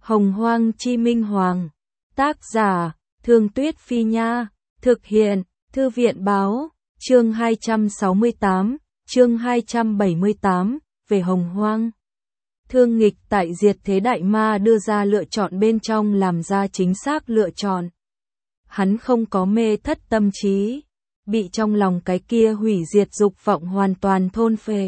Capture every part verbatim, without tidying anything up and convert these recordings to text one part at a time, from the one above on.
Hồng Hoang Chi Minh Hoàng. Tác giả, Thương Tuyết Phi Nha. Thực hiện, Thư viện Báo. Chương hai trăm sáu mươi tám, chương hai trăm bảy mươi tám, về Hồng Hoang. Thương Nghịch tại Diệt Thế Đại Ma đưa ra lựa chọn bên trong làm ra chính xác lựa chọn. Hắn không có mê thất tâm trí, bị trong lòng cái kia hủy diệt dục vọng hoàn toàn thôn phệ.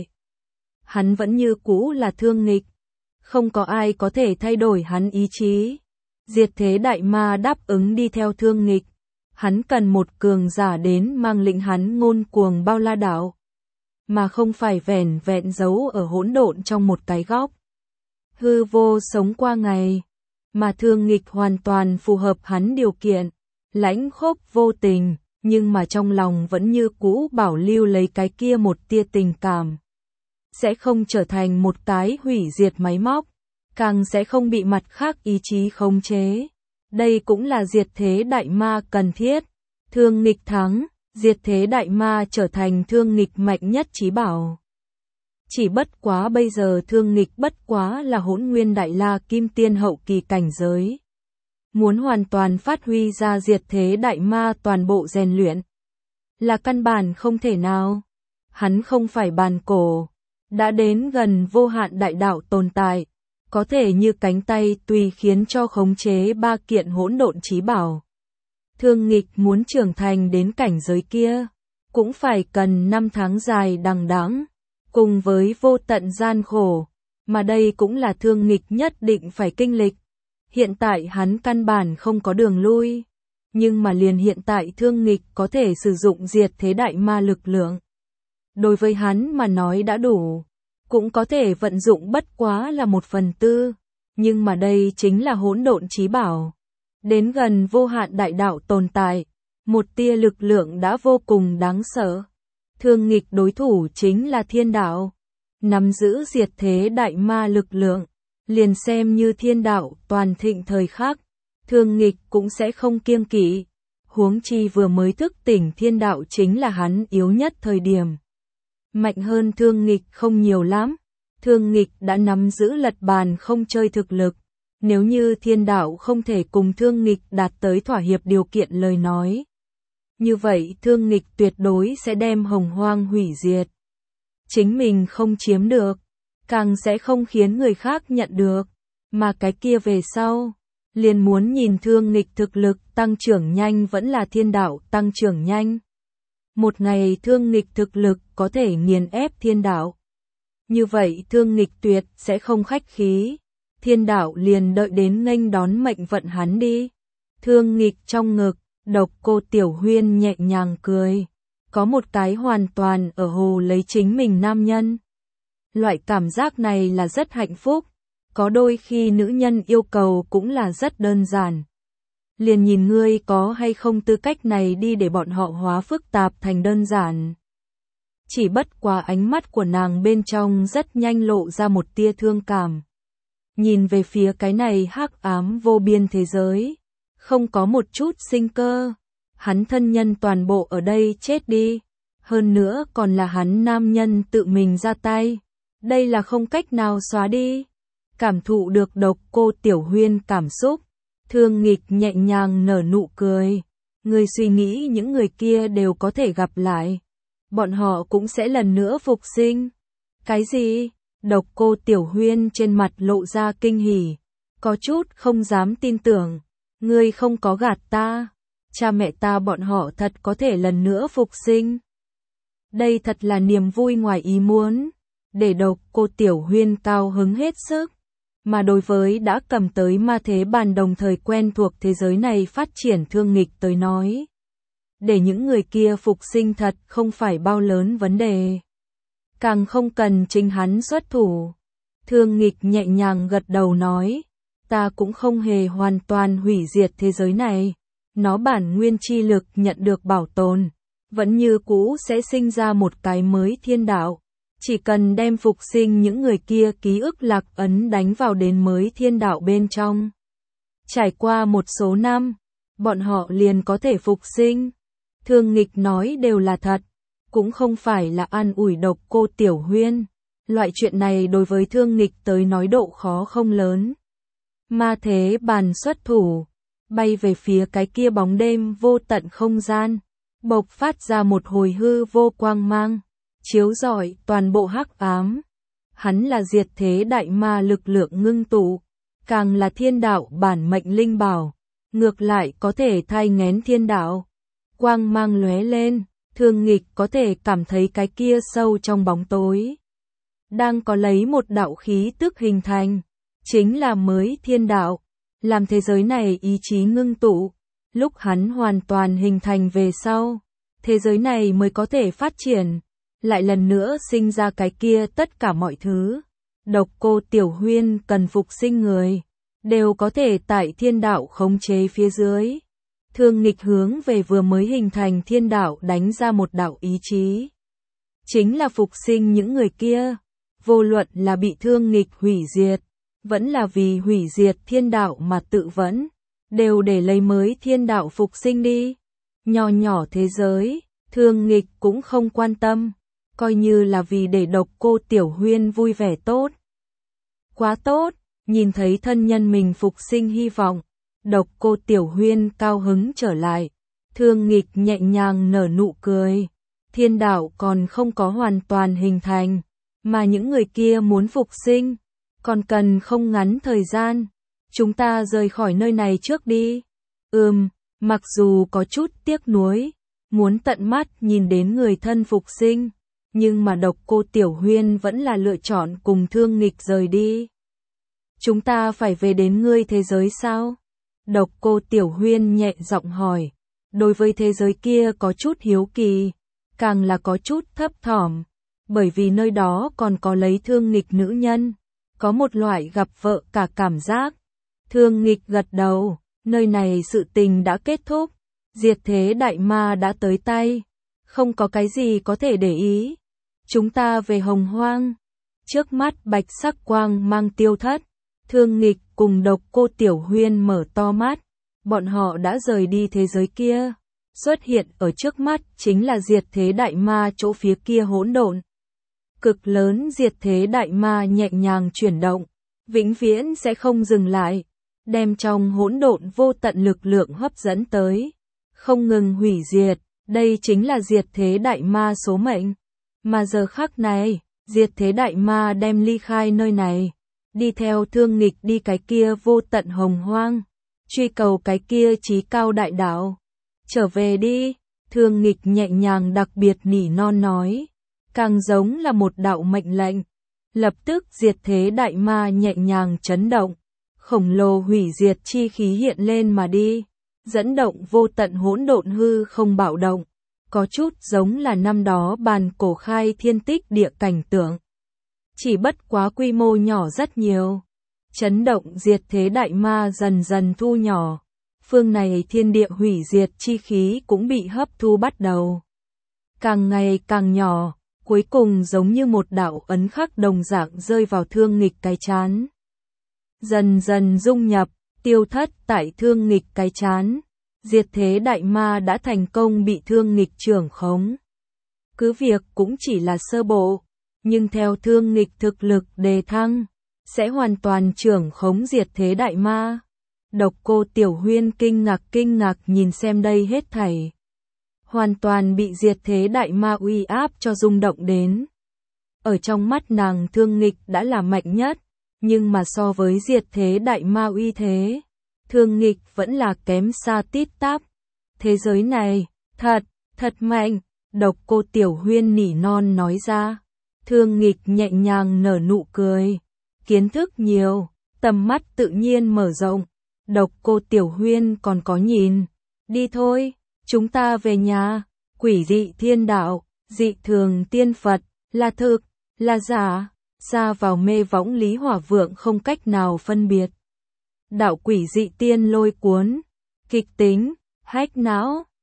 Hắn vẫn như cũ là Thương Nghịch, không có ai có thể thay đổi hắn ý chí. Diệt Thế Đại Ma đáp ứng đi theo Thương Nghịch, hắn cần một cường giả đến mang lĩnh hắn ngôn cuồng bao la đạo, mà không phải vẻn vẹn giấu ở hỗn độn trong một cái góc. Hư vô sống qua ngày, mà Thương Nghịch hoàn toàn phù hợp hắn điều kiện, lãnh khốc vô tình, nhưng mà trong lòng vẫn như cũ bảo lưu lấy cái kia một tia tình cảm. Sẽ không trở thành một cái hủy diệt máy móc, càng sẽ không bị mặt khác ý chí khống chế. Đây cũng là Diệt Thế Đại Ma cần thiết. Thương Nghịch thắng, Diệt Thế Đại Ma trở thành Thương Nghịch mạnh nhất chí bảo. Chỉ bất quá bây giờ Thương Nghịch bất quá là Hỗn Nguyên Đại La Kim Tiên hậu kỳ cảnh giới. Muốn hoàn toàn phát huy ra Diệt Thế Đại Ma toàn bộ rèn luyện là căn bản không thể nào. Hắn không phải bàn cổ, đã đến gần vô hạn đại đạo tồn tại, có thể như cánh tay tùy khiến cho khống chế ba kiện hỗn độn chí bảo. Thương Nghịch muốn trưởng thành đến cảnh giới kia, cũng phải cần năm tháng dài đằng đẵng, cùng với vô tận gian khổ, mà đây cũng là Thương Nghịch nhất định phải kinh lịch. Hiện tại hắn căn bản không có đường lui, nhưng mà liền hiện tại Thương Nghịch có thể sử dụng Diệt Thế Đại Ma lực lượng. Đối với hắn mà nói đã đủ, cũng có thể vận dụng bất quá là một phần tư, nhưng mà đây chính là hỗn độn chí bảo. Đến gần vô hạn đại đạo tồn tại, một tia lực lượng đã vô cùng đáng sợ. Thương Nghịch đối thủ chính là thiên đạo, nắm giữ Diệt Thế Đại Ma lực lượng, liền xem như thiên đạo toàn thịnh thời khắc, Thương Nghịch cũng sẽ không kiêng kỵ. Huống chi vừa mới thức tỉnh thiên đạo chính là hắn yếu nhất thời điểm. Mạnh hơn Thương Nghịch không nhiều lắm. Thương Nghịch đã nắm giữ lật bàn không chơi thực lực. Nếu như thiên đạo không thể cùng Thương Nghịch đạt tới thỏa hiệp điều kiện lời nói, như vậy Thương Nghịch tuyệt đối sẽ đem Hồng Hoang hủy diệt. Chính mình không chiếm được, càng sẽ không khiến người khác nhận được, mà cái kia về sau, liền muốn nhìn Thương Nghịch thực lực tăng trưởng nhanh vẫn là thiên đạo tăng trưởng nhanh. Một ngày Thương Nghịch thực lực có thể nghiền ép thiên đạo, như vậy Thương Nghịch tuyệt sẽ không khách khí, thiên đạo liền đợi đến nghênh đón mệnh vận hắn đi. Thương Nghịch trong ngực, Độc Cô Tiểu Huyên nhẹ nhàng cười, có một cái hoàn toàn ở hồ lấy chính mình nam nhân. Loại cảm giác này là rất hạnh phúc, có đôi khi nữ nhân yêu cầu cũng là rất đơn giản. Liền nhìn ngươi có hay không tư cách này đi để bọn họ hóa phức tạp thành đơn giản. Chỉ bất quá ánh mắt của nàng bên trong rất nhanh lộ ra một tia thương cảm. Nhìn về phía cái này hắc ám vô biên thế giới, không có một chút sinh cơ. Hắn thân nhân toàn bộ ở đây chết đi, hơn nữa còn là hắn nam nhân tự mình ra tay. Đây là không cách nào xóa đi. Cảm thụ được Độc Cô Tiểu Huyên cảm xúc, Thương Nghịch nhẹ nhàng nở nụ cười. Người suy nghĩ những người kia đều có thể gặp lại, bọn họ cũng sẽ lần nữa phục sinh. Cái gì? Độc Cô Tiểu Huyên trên mặt lộ ra kinh hỉ, có chút không dám tin tưởng. Ngươi không có gạt ta, cha mẹ ta bọn họ thật có thể lần nữa phục sinh. Đây thật là niềm vui ngoài ý muốn, để Độc Cô Tiểu Huyên cao hứng hết sức. Mà đối với đã cầm tới ma thế bàn đồng thời quen thuộc thế giới này phát triển Thương Nghịch tới nói, để những người kia phục sinh thật không phải bao lớn vấn đề. Càng không cần chính hắn xuất thủ. Thương Nghịch nhẹ nhàng gật đầu nói, ta cũng không hề hoàn toàn hủy diệt thế giới này. Nó bản nguyên chi lực nhận được bảo tồn, vẫn như cũ sẽ sinh ra một cái mới thiên đạo. Chỉ cần đem phục sinh những người kia ký ức lạc ấn đánh vào đến mới thiên đạo bên trong. Trải qua một số năm, bọn họ liền có thể phục sinh. Thương Nghịch nói đều là thật, cũng không phải là an ủi Độc Cô Tiểu Huyên. Loại chuyện này đối với Thương Nghịch tới nói độ khó không lớn. Ma thế bàn xuất thủ, bay về phía cái kia bóng đêm vô tận không gian, bộc phát ra một hồi hư vô quang mang, chiếu rọi toàn bộ hắc ám. Hắn là diệt thế đại ma lực lượng ngưng tụ, càng là thiên đạo bản mệnh linh bảo, ngược lại có thể thai nghén thiên đạo. Quang mang lóe lên, Thương Nghịch có thể cảm thấy cái kia sâu trong bóng tối đang có lấy một đạo khí tức hình thành, chính là mới thiên đạo, làm thế giới này ý chí ngưng tụ. Lúc hắn hoàn toàn hình thành về sau, thế giới này mới có thể phát triển, lại lần nữa sinh ra cái kia tất cả mọi thứ. Độc Cô Tiểu Huyên cần phục sinh người, đều có thể tại thiên đạo khống chế phía dưới. Thương Nghịch hướng về vừa mới hình thành thiên đạo đánh ra một đạo ý chí, chính là phục sinh những người kia, vô luận là bị Thương Nghịch hủy diệt, vẫn là vì hủy diệt thiên đạo mà tự vẫn, đều để lấy mới thiên đạo phục sinh đi. Nhỏ nhỏ thế giới, Thương Nghịch cũng không quan tâm, coi như là vì để Độc Cô Tiểu Huyên vui vẻ tốt. Quá tốt, nhìn thấy thân nhân mình phục sinh hy vọng, Độc Cô Tiểu Huyên cao hứng trở lại. Thương Nghịch nhẹ nhàng nở nụ cười, thiên đạo còn không có hoàn toàn hình thành, mà những người kia muốn phục sinh, còn cần không ngắn thời gian. Chúng ta rời khỏi nơi này trước đi. Ừm, mặc dù có chút tiếc nuối, muốn tận mắt nhìn đến người thân phục sinh, nhưng mà Độc Cô Tiểu Huyên vẫn là lựa chọn cùng Thương Nghịch rời đi. Chúng ta phải về đến ngươi thế giới sao? Độc Cô Tiểu Huyên nhẹ giọng hỏi, đối với thế giới kia có chút hiếu kỳ, càng là có chút thấp thỏm, bởi vì nơi đó còn có lấy Thương Nghịch nữ nhân, có một loại gặp vợ cả cảm giác. Thương Nghịch gật đầu, nơi này sự tình đã kết thúc, diệt thế đại ma đã tới tay, không có cái gì có thể để ý. Chúng ta về Hồng Hoang. Trước mắt bạch sắc quang mang tiêu thất, Thương Nghịch cùng Độc Cô Tiểu Huyên mở to mắt, bọn họ đã rời đi thế giới kia, xuất hiện ở trước mắt chính là diệt thế đại ma chỗ phía kia hỗn độn. Cực lớn diệt thế đại ma nhẹ nhàng chuyển động, vĩnh viễn sẽ không dừng lại, đem trong hỗn độn vô tận lực lượng hấp dẫn tới, không ngừng hủy diệt, đây chính là diệt thế đại ma số mệnh. Mà giờ khắc này, diệt thế đại ma đem ly khai nơi này, đi theo Thương Nghịch đi cái kia vô tận hồng hoang, truy cầu cái kia chí cao đại đạo. Trở về đi, Thương Nghịch nhẹ nhàng đặc biệt nỉ non nói, càng giống là một đạo mệnh lệnh. Lập tức diệt thế đại ma nhẹ nhàng chấn động, khổng lồ hủy diệt chi khí hiện lên mà đi, dẫn động vô tận hỗn độn hư không bạo động, có chút giống là năm đó bàn cổ khai thiên tích địa cảnh tượng. Chỉ bất quá quy mô nhỏ rất nhiều. Chấn động diệt thế đại ma dần dần thu nhỏ, phương này thiên địa hủy diệt chi khí cũng bị hấp thu bắt đầu. Càng ngày càng nhỏ, cuối cùng giống như một đạo ấn khắc đồng dạng rơi vào Thương Nghịch cái chán. Dần dần dung nhập, tiêu thất tại Thương Nghịch cái chán, diệt thế đại ma đã thành công bị Thương Nghịch trưởng khống. Cứ việc cũng chỉ là sơ bộ, nhưng theo Thương Nghịch thực lực đề thăng, sẽ hoàn toàn trưởng khống diệt thế đại ma. Độc Cô Tiểu Huyên kinh ngạc kinh ngạc nhìn xem đây hết thảy. Hoàn toàn bị diệt thế đại ma uy áp cho rung động đến. Ở trong mắt nàng Thương Nghịch đã là mạnh nhất, nhưng mà so với diệt thế đại ma uy thế, Thương Nghịch vẫn là kém xa tít tắp. Thế giới này, thật, thật mạnh, Độc Cô Tiểu Huyên nỉ non nói ra. Thương Nghịch nhẹ nhàng nở nụ cười, kiến thức nhiều, tầm mắt tự nhiên mở rộng. Độc Cô Tiểu Huyên còn có nhìn, đi thôi, chúng ta về nhà. Quỷ dị thiên đạo, dị thường tiên Phật, là thực, là giả, xa vào mê võng Lý Hỏa Vượng không cách nào phân biệt. Đạo quỷ dị tiên lôi cuốn, kịch tính, hách não.